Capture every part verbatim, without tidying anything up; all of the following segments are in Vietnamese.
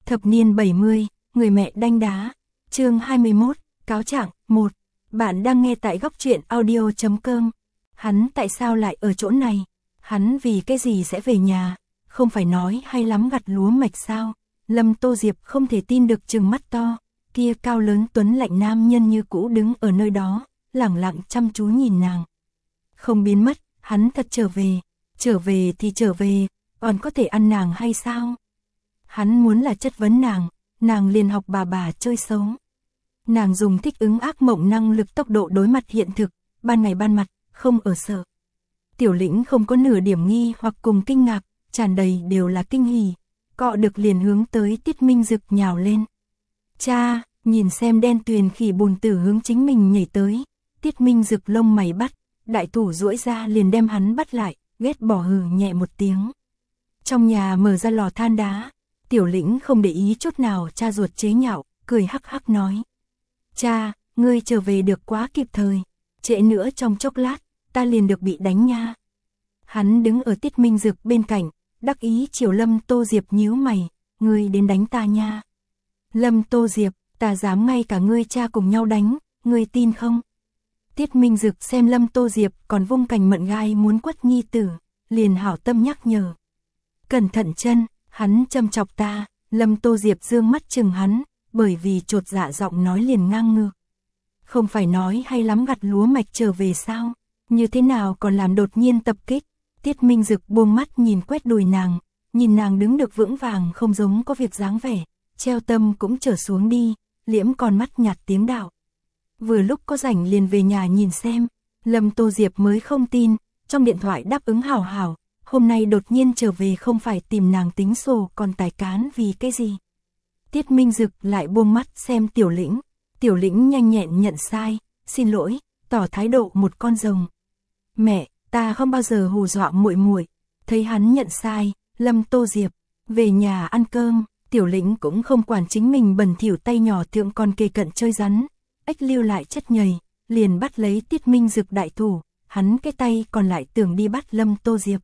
Thập niên bảy mươi, người mẹ đanh đá. Chương hai mươi mốt, cáo trạng. một. Bạn đang nghe tại góc truyện audio chấm com. Hắn tại sao lại ở chỗ này? Hắn vì cái gì sẽ về nhà? Không phải nói hay lắm gặt lúa mạch sao? Lâm Tô Diệp không thể tin được trừng mắt to. Kia cao lớn tuấn lạnh nam nhân như cũ đứng ở nơi đó, lẳng lặng chăm chú nhìn nàng. Không biến mất, hắn thật trở về. Trở về thì trở về, còn có thể ăn nàng hay sao? Hắn muốn là chất vấn nàng, nàng liền học bà bà chơi xấu. Nàng dùng thích ứng ác mộng năng lực tốc độ đối mặt hiện thực, ban ngày ban mặt, không ở sợ. Tiểu Lĩnh không có nửa điểm nghi hoặc cùng kinh ngạc, tràn đầy đều là kinh hỉ, cọ được liền hướng tới Tiết Minh Dực nhào lên. Cha, nhìn xem đen tuyền khỉ bùn tử hướng chính mình nhảy tới, Tiết Minh Dực lông mày bắt, đại thủ duỗi ra liền đem hắn bắt lại, ghét bỏ hừ nhẹ một tiếng. Trong nhà mở ra lò than đá, Tiểu Lĩnh không để ý chút nào cha ruột chế nhạo, cười hắc hắc nói. Cha, ngươi trở về được quá kịp thời, trễ nữa trong chốc lát, ta liền được bị đánh nha. Hắn đứng ở Tiết Minh Dực bên cạnh, đắc ý chiều Lâm Tô Diệp nhíu mày, ngươi đến đánh ta nha. Lâm Tô Diệp, ta dám ngay cả ngươi cha cùng nhau đánh, ngươi tin không? Tiết Minh Dực xem Lâm Tô Diệp còn vung cành mận gai muốn quất nhi tử, liền hảo tâm nhắc nhở. Cẩn thận chân, hắn châm chọc ta. Lâm Tô Diệp dương mắt chừng hắn, bởi vì chột dạ giọng nói liền ngang ngược. Không phải nói hay lắm gặt lúa mạch trở về sao? Như thế nào còn làm đột nhiên tập kích? Tiết Minh Dực buông mắt nhìn quét đùi nàng, nhìn nàng đứng được vững vàng không giống có việc dáng vẻ, treo tâm cũng trở xuống đi, liễm con mắt nhạt tiếng đạo. Vừa lúc có rảnh liền về nhà nhìn xem, Lâm Tô Diệp mới không tin, trong điện thoại đáp ứng hảo hảo, hôm nay đột nhiên trở về không phải tìm nàng tính sổ còn tài cán vì cái gì. Tiết Minh Dực lại buông mắt xem Tiểu Lĩnh, Tiểu Lĩnh nhanh nhẹn nhận sai, xin lỗi, tỏ thái độ một con rồng. Mẹ, ta không bao giờ hù dọa muội muội. Thấy hắn nhận sai, Lâm Tô Diệp về nhà ăn cơm, Tiểu Lĩnh cũng không quản chính mình bẩn thỉu tay nhỏ thượng còn kề cận chơi rắn, ếch lưu lại chất nhầy, liền bắt lấy Tiết Minh Dực đại thủ, hắn cái tay còn lại tưởng đi bắt Lâm Tô Diệp.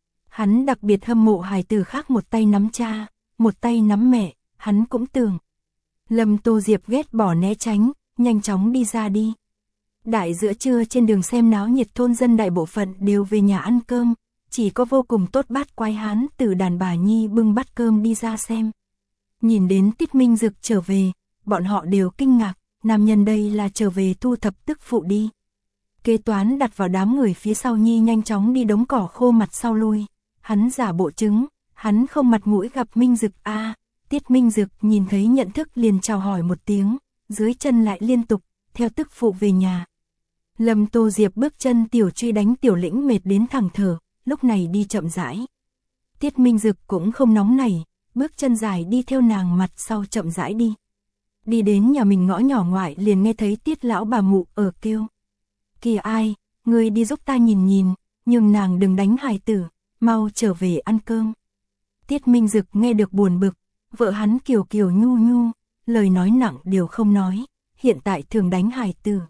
Hắn đặc biệt hâm mộ hài tử khác một tay nắm cha, một tay nắm mẹ, hắn cũng tưởng. Lâm Tô Diệp ghét bỏ né tránh, nhanh chóng đi ra đi. Đại giữa trưa trên đường xem náo nhiệt thôn dân đại bộ phận đều về nhà ăn cơm, chỉ có vô cùng tốt bát quái hán từ đàn bà nhi bưng bát cơm đi ra xem. Nhìn đến Tiết Minh Dực trở về, bọn họ đều kinh ngạc, nam nhân đây là trở về thu thập tức phụ đi. Kế toán đặt vào đám người phía sau nhi nhanh chóng đi đống cỏ khô mặt sau lui, hắn giả bộ chứng, hắn không mặt mũi gặp Minh Dực a. À, Tiết Minh Dực nhìn thấy nhận thức liền chào hỏi một tiếng, dưới chân lại liên tục, theo tức phụ về nhà. Lâm Tô Diệp bước chân tiểu truy đánh Tiểu Lĩnh mệt đến thẳng thở, lúc này đi chậm rãi. Tiết Minh Dực cũng không nóng nảy, bước chân dài đi theo nàng mặt sau chậm rãi đi. Đi đến nhà mình ngõ nhỏ ngoại liền nghe thấy Tiết lão bà mụ ở kêu. Kìa ai, ngươi đi giúp ta nhìn nhìn, nhưng nàng đừng đánh hài tử, mau trở về ăn cơm. Tiết Minh Dực nghe được buồn bực, vợ hắn kiều kiều nhu nhu, lời nói nặng đều không nói, hiện tại thường đánh hài tử.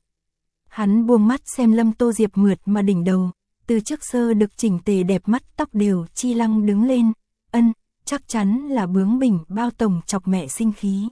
Hắn buông mắt xem Lâm Tô Diệp mượt mà đỉnh đầu, từ trước sơ được chỉnh tề đẹp mắt tóc đều chi lăng đứng lên, ân, chắc chắn là bướng bỉnh bao tổng chọc mẹ sinh khí.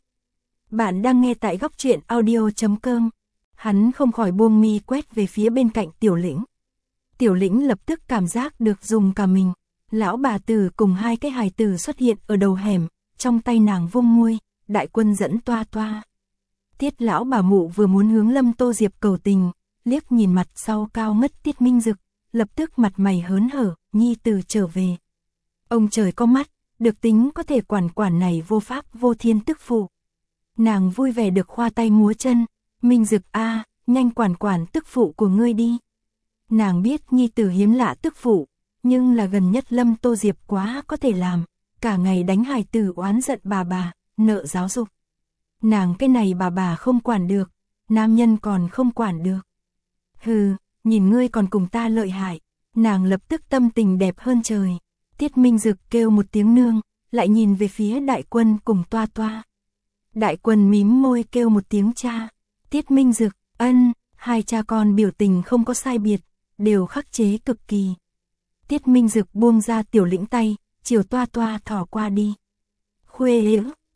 Bạn đang nghe tại góc truyện audio chấm com. Hắn không khỏi buông mi quét về phía bên cạnh Tiểu Lĩnh. Tiểu Lĩnh lập tức cảm giác được dùng cả mình. Lão bà tử cùng hai cái hài tử xuất hiện ở đầu hẻm, trong tay nàng vung muôi, đại quân dẫn toa toa. Tiết lão bà mụ vừa muốn hướng Lâm Tô Diệp cầu tình, liếc nhìn mặt sau cao ngất Tiết Minh Dực, lập tức mặt mày hớn hở, nhi tử trở về. Ông trời có mắt, được tính có thể quản quản này vô pháp vô thiên tức phụ. Nàng vui vẻ được khoa tay múa chân, Minh Dực a, à, nhanh quản quản tức phụ của ngươi đi. Nàng biết nhi tử hiếm lạ tức phụ, nhưng là gần nhất Lâm Tô Diệp quá có thể làm, cả ngày đánh hài tử oán giận bà bà, nợ giáo dục. Nàng cái này bà bà không quản được, nam nhân còn không quản được. Hừ, nhìn ngươi còn cùng ta lợi hại, nàng lập tức tâm tình đẹp hơn trời. Tiết Minh Dực kêu một tiếng nương, lại nhìn về phía đại quân cùng toa toa. Đại quân mím môi kêu một tiếng cha. Tiết Minh Dực, ân, hai cha con biểu tình không có sai biệt, đều khắc chế cực kỳ. Tiết Minh Dực buông ra Tiểu Lĩnh tay, chiều toa toa thỏ qua đi. Khuê hiểu,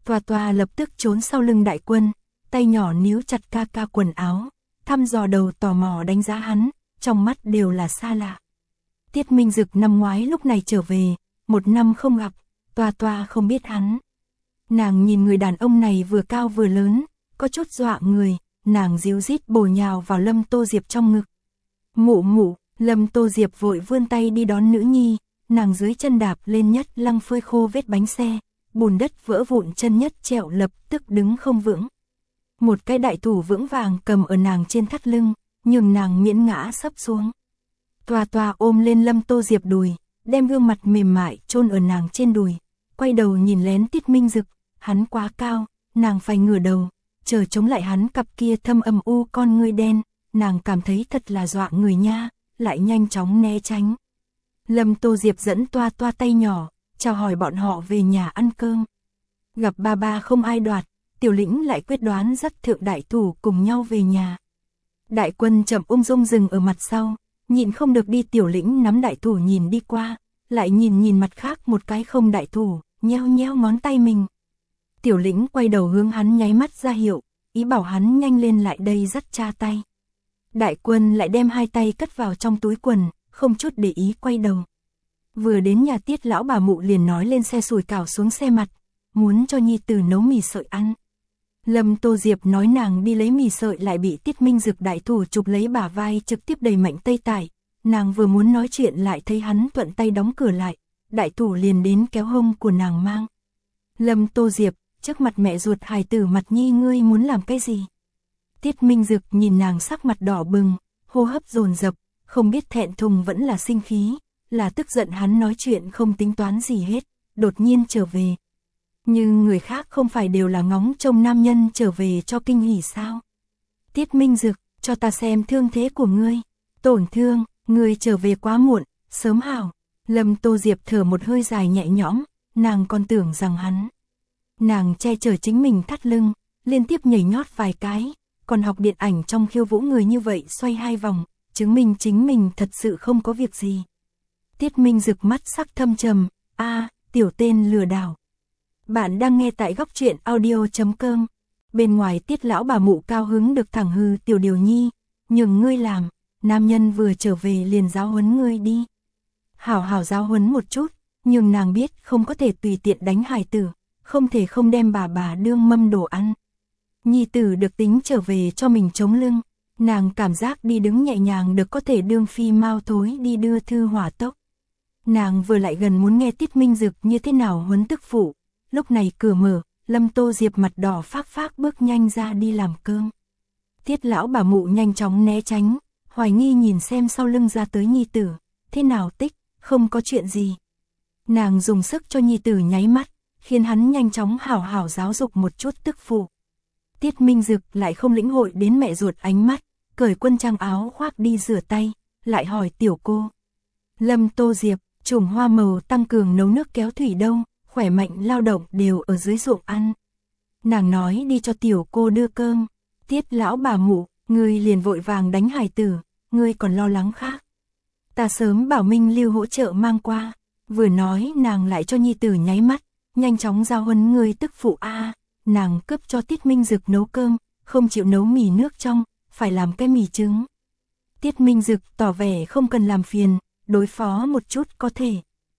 Toa Toa lập tức trốn sau lưng Đại Quân, tay nhỏ níu chặt ca ca quần áo, thăm dò đầu tò mò đánh giá hắn, trong mắt đều là xa lạ. Tiết Minh Dực năm ngoái lúc này trở về, một năm không gặp, Toa Toa không biết hắn. Nàng nhìn người đàn ông này vừa cao vừa lớn, có chút dọa người, nàng díu dít bổ nhào vào Lâm Tô Diệp trong ngực. Mụ mụ, Lâm Tô Diệp vội vươn tay đi đón nữ nhi, nàng dưới chân đạp lên Nhất Lăng phơi khô vết bánh xe, bùn đất vỡ vụn chân Nhất Trẹo lập tức đứng không vững. Một cái đại thủ vững vàng cầm ở nàng trên thắt lưng, nhưng nàng miễn ngã sấp xuống. Toa Toa ôm lên Lâm Tô Diệp đùi, đem gương mặt mềm mại chôn ở nàng trên đùi, quay đầu nhìn lén Tiết Minh Dực, hắn quá cao, nàng phải ngửa đầu, chờ chống lại hắn cặp kia thâm âm u con ngươi đen, nàng cảm thấy thật là dọa người nha, lại nhanh chóng né tránh. Lâm Tô Diệp dẫn Toa Toa tay nhỏ, chào hỏi bọn họ về nhà ăn cơm. Gặp ba ba không ai đoạt, Tiểu Lĩnh lại quyết đoán dắt Thượng Đại Thủ cùng nhau về nhà. Đại Quân chậm ung dung dừng ở mặt sau, nhìn không được đi. Tiểu Lĩnh nắm Đại Thủ nhìn đi qua, lại nhìn nhìn mặt khác một cái không Đại Thủ, nheo nheo ngón tay mình. Tiểu Lĩnh quay đầu hướng hắn nháy mắt ra hiệu, ý bảo hắn nhanh lên lại đây dắt cha tay. Đại Quân lại đem hai tay cất vào trong túi quần, không chút để ý quay đầu. Vừa đến nhà Tiết lão bà mụ liền nói lên xe sủi cảo xuống xe mặt, muốn cho nhi tử nấu mì sợi ăn. Lâm Tô Diệp nói nàng đi lấy mì sợi lại bị Tiết Minh Dực đại thủ chụp lấy bả vai trực tiếp đẩy mạnh tây tải. Nàng vừa muốn nói chuyện lại thấy hắn thuận tay đóng cửa lại, đại thủ liền đến kéo hông của nàng mang. Lâm Tô Diệp, trước mặt mẹ ruột hài tử mặt nhi ngươi muốn làm cái gì? Tiết Minh Dực nhìn nàng sắc mặt đỏ bừng, hô hấp dồn dập, không biết thẹn thùng vẫn là sinh khí, là tức giận hắn nói chuyện không tính toán gì hết, đột nhiên trở về. Nhưng người khác không phải đều là ngóng trông nam nhân trở về cho kinh hỉ sao? Tiết Minh Dực, cho ta xem thương thế của ngươi. Tổn thương, ngươi trở về quá muộn, sớm hảo. Lâm Tô Diệp thở một hơi dài nhẹ nhõm, nàng còn tưởng rằng hắn. Nàng che chở chính mình thắt lưng, liên tiếp nhảy nhót vài cái, còn học điện ảnh trong khiêu vũ người như vậy xoay hai vòng, chứng minh chính mình thật sự không có việc gì. Tiết Minh Dực mắt sắc thâm trầm, a, tiểu tên lừa đảo. Bạn đang nghe tại góc truyện audio chấm com. Bên ngoài Tiết lão bà mụ cao hứng được thẳng hư Tiểu Điều Nhi, nhưng ngươi làm, nam nhân vừa trở về liền giáo huấn ngươi đi. Hảo hảo giáo huấn một chút, nhưng nàng biết không có thể tùy tiện đánh hài tử, không thể không đem bà bà đương mâm đồ ăn. Nhi tử được tính trở về cho mình chống lưng, nàng cảm giác đi đứng nhẹ nhàng được có thể đương phi mau thối đi đưa thư hỏa tốc. Nàng vừa lại gần muốn nghe Tiết Minh Dực như thế nào huấn tức phụ, lúc này cửa mở, Lâm Tô Diệp mặt đỏ phác phác bước nhanh ra đi làm cơm. Tiết lão bà mụ nhanh chóng né tránh, hoài nghi nhìn xem sau lưng ra tới nhi tử, thế nào Tích, không có chuyện gì. Nàng dùng sức cho nhi tử nháy mắt, khiến hắn nhanh chóng hảo hảo giáo dục một chút tức phụ. Tiết Minh Dực lại không lĩnh hội đến mẹ ruột ánh mắt, cởi quân trang áo khoác đi rửa tay, lại hỏi tiểu cô. Lâm Tô Diệp, chùm hoa màu tăng cường nấu nước kéo thủy đâu, khỏe mạnh lao động đều ở dưới ruộng ăn. Nàng nói đi cho tiểu cô đưa cơm. Tiết lão bà mụ, ngươi liền vội vàng đánh hài tử, ngươi còn lo lắng khác. Ta sớm bảo Minh Lưu hỗ trợ mang qua. Vừa nói nàng lại cho nhi tử nháy mắt, nhanh chóng giao huấn ngươi tức phụ a. Nàng cướp cho Tiết Minh Dực nấu cơm, không chịu nấu mì nước trong, phải làm cái mì trứng. Tiết Minh Dực tỏ vẻ không cần làm phiền, đối phó một chút có thể.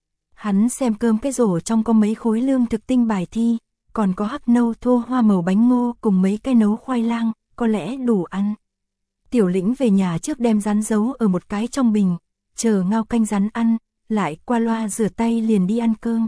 Hắn xem cơm cái rổ trong có mấy khối lương thực tinh bài thi, còn có hắc nâu thô hoa màu bánh ngô cùng mấy cái nấu khoai lang, có lẽ đủ ăn. Tiểu Lĩnh về nhà trước đem rán giấu ở một cái trong bình, chờ ngao canh rán ăn, lại qua loa rửa tay liền đi ăn cơm.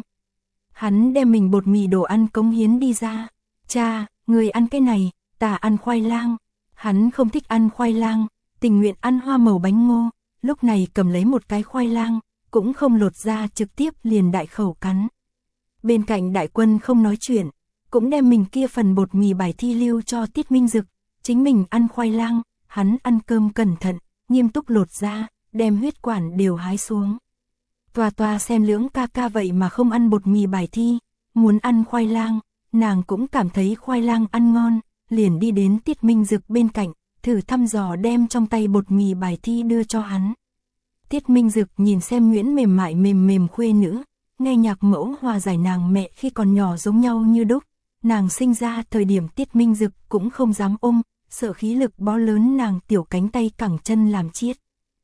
Hắn đem mình bột mì đồ ăn cống hiến đi ra. Cha, người ăn cái này, ta ăn khoai lang. Hắn không thích ăn khoai lang, tình nguyện ăn hoa màu bánh ngô, lúc này cầm lấy một cái khoai lang, cũng không lột ra trực tiếp liền đại khẩu cắn. Bên cạnh Đại Quân không nói chuyện, cũng đem mình kia phần bột mì bài thi lưu cho Tiết Minh Dực, chính mình ăn khoai lang, hắn ăn cơm cẩn thận, nghiêm túc lột ra, đem huyết quản đều hái xuống. Toa Toa xem lưỡng ca ca vậy mà không ăn bột mì bài thi, muốn ăn khoai lang, nàng cũng cảm thấy khoai lang ăn ngon, liền đi đến Tiết Minh Dực bên cạnh, thử thăm dò đem trong tay bột mì bài thi đưa cho hắn. Tiết Minh Dực nhìn xem Nguyễn mềm mại mềm mềm khuê nữ, nghe nhạc mẫu hòa giải nàng mẹ khi còn nhỏ giống nhau như đúc, nàng sinh ra thời điểm Tiết Minh Dực cũng không dám ôm, sợ khí lực bó lớn nàng tiểu cánh tay cẳng chân làm chiết.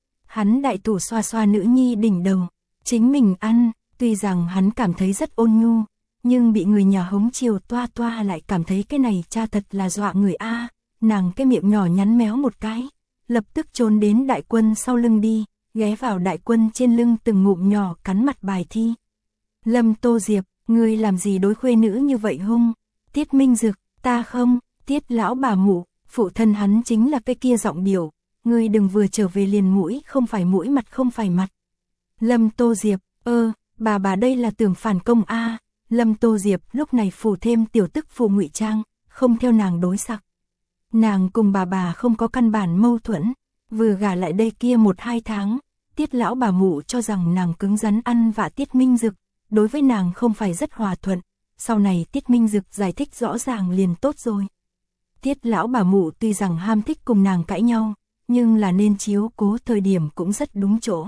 Hắn đại thủ xoa xoa nữ nhi đỉnh đầu, chính mình ăn, tuy rằng hắn cảm thấy rất ôn nhu, nhưng bị người nhà hống chiều toa toa lại cảm thấy cái này cha thật là dọa người a. Nàng cái miệng nhỏ nhắn méo một cái, lập tức trốn đến đại quân sau lưng đi, ghé vào đại quân trên lưng từng ngụm nhỏ cắn mặt bài thi. Lâm Tô Diệp, ngươi làm gì đối khuê nữ như vậy hung? Tiết Minh Dực, ta không, Tiết lão bà mụ, phụ thân hắn chính là cái kia giọng điệu, ngươi đừng vừa trở về liền mũi không phải mũi mặt không phải mặt. Lâm Tô Diệp, ơ, bà bà đây là tưởng phản công a. Lâm Tô Diệp lúc này phủ thêm tiểu tức phụ ngụy trang, không theo nàng đối sặc. Nàng cùng bà bà không có căn bản mâu thuẫn, vừa gả lại đây kia một hai tháng, Tiết lão bà mụ cho rằng nàng cứng rắn ăn vạ Tiết Minh Dực, đối với nàng không phải rất hòa thuận, sau này Tiết Minh Dực giải thích rõ ràng liền tốt rồi. Tiết lão bà mụ tuy rằng ham thích cùng nàng cãi nhau, nhưng là nên chiếu cố thời điểm cũng rất đúng chỗ.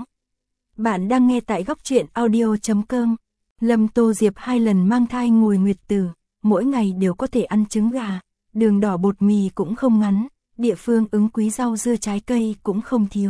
Bạn đang nghe tại góc truyện audio chấm com. Lâm Tô Diệp hai lần mang thai ngồi nguyệt tử, mỗi ngày đều có thể ăn trứng gà, đường đỏ bột mì cũng không ngắn, địa phương ứng quý rau dưa trái cây cũng không thiếu.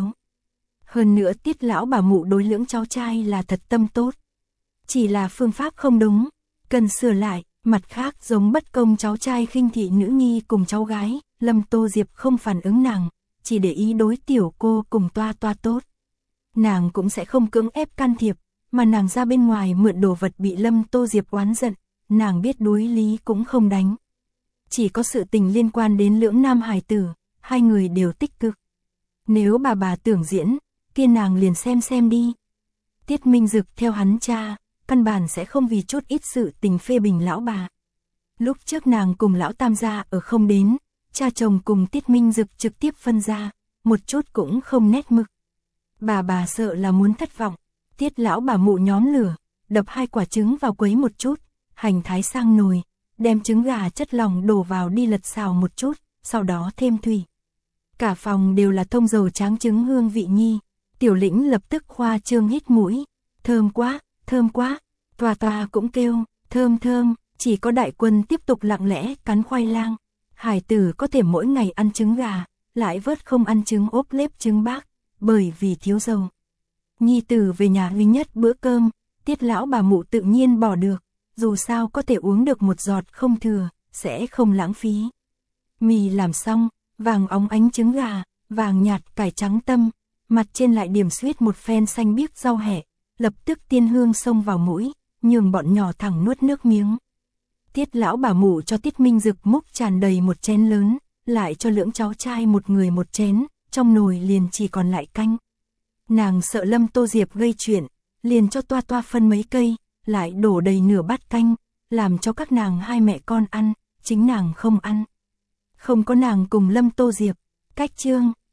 Hơn nữa Tiết lão bà mụ đối lưỡng cháu trai là thật tâm tốt. Chỉ là phương pháp không đúng, cần sửa lại, mặt khác giống bất công cháu trai khinh thị nữ nhi cùng cháu gái, Lâm Tô Diệp không phản ứng nàng, chỉ để ý đối tiểu cô cùng toa toa tốt. Nàng cũng sẽ không cưỡng ép can thiệp, mà nàng ra bên ngoài mượn đồ vật bị Lâm Tô Diệp oán giận, nàng biết đối lý cũng không đánh. Chỉ có sự tình liên quan đến lưỡng nam hài tử, hai người đều tích cực. Nếu bà bà tưởng diễn, kia nàng liền xem xem đi. Tiết Minh Dực theo hắn cha, căn bản sẽ không vì chút ít sự tình phê bình lão bà. Lúc trước nàng cùng lão tam gia ở không đến, cha chồng cùng Tiết Minh Dực trực tiếp phân ra, một chút cũng không nét mực. Bà bà sợ là muốn thất vọng, Tiết lão bà mụ nhóm lửa, đập hai quả trứng vào quấy một chút, hành thái sang nồi, đem trứng gà chất lỏng đổ vào đi lật xào một chút, sau đó thêm thủy. Cả phòng đều là thông dầu tráng trứng hương vị nhi, tiểu lĩnh lập tức khoa trương hít mũi, thơm quá, thơm quá, toa toa cũng kêu, thơm thơm, chỉ có đại quân tiếp tục lặng lẽ cắn khoai lang. Hải tử có thể mỗi ngày ăn trứng gà, lại vớt không ăn trứng ốp lép trứng bác, bởi vì thiếu dầu. Nhi tử về nhà duy nhất bữa cơm, Tiết lão bà mụ tự nhiên bỏ được, dù sao có thể uống được một giọt không thừa, sẽ không lãng phí. Mì làm xong, vàng óng ánh trứng gà, vàng nhạt cải trắng tâm, mặt trên lại điểm xuyết một phen xanh biếc rau hẹ, lập tức tiên hương xông vào mũi, nhường bọn nhỏ thẳng nuốt nước miếng. Tiết lão bà mụ cho Tiết Minh Dực múc tràn đầy một chén lớn, lại cho lưỡng cháu trai một người một chén, trong nồi liền chỉ còn lại canh. Nàng sợ Lâm Tô Diệp gây chuyện, liền cho toa toa phân mấy cây, lại đổ đầy nửa bát canh, làm cho các nàng hai mẹ con ăn, chính nàng không ăn. Không có nàng cùng Lâm Tô Diệp, cách chương.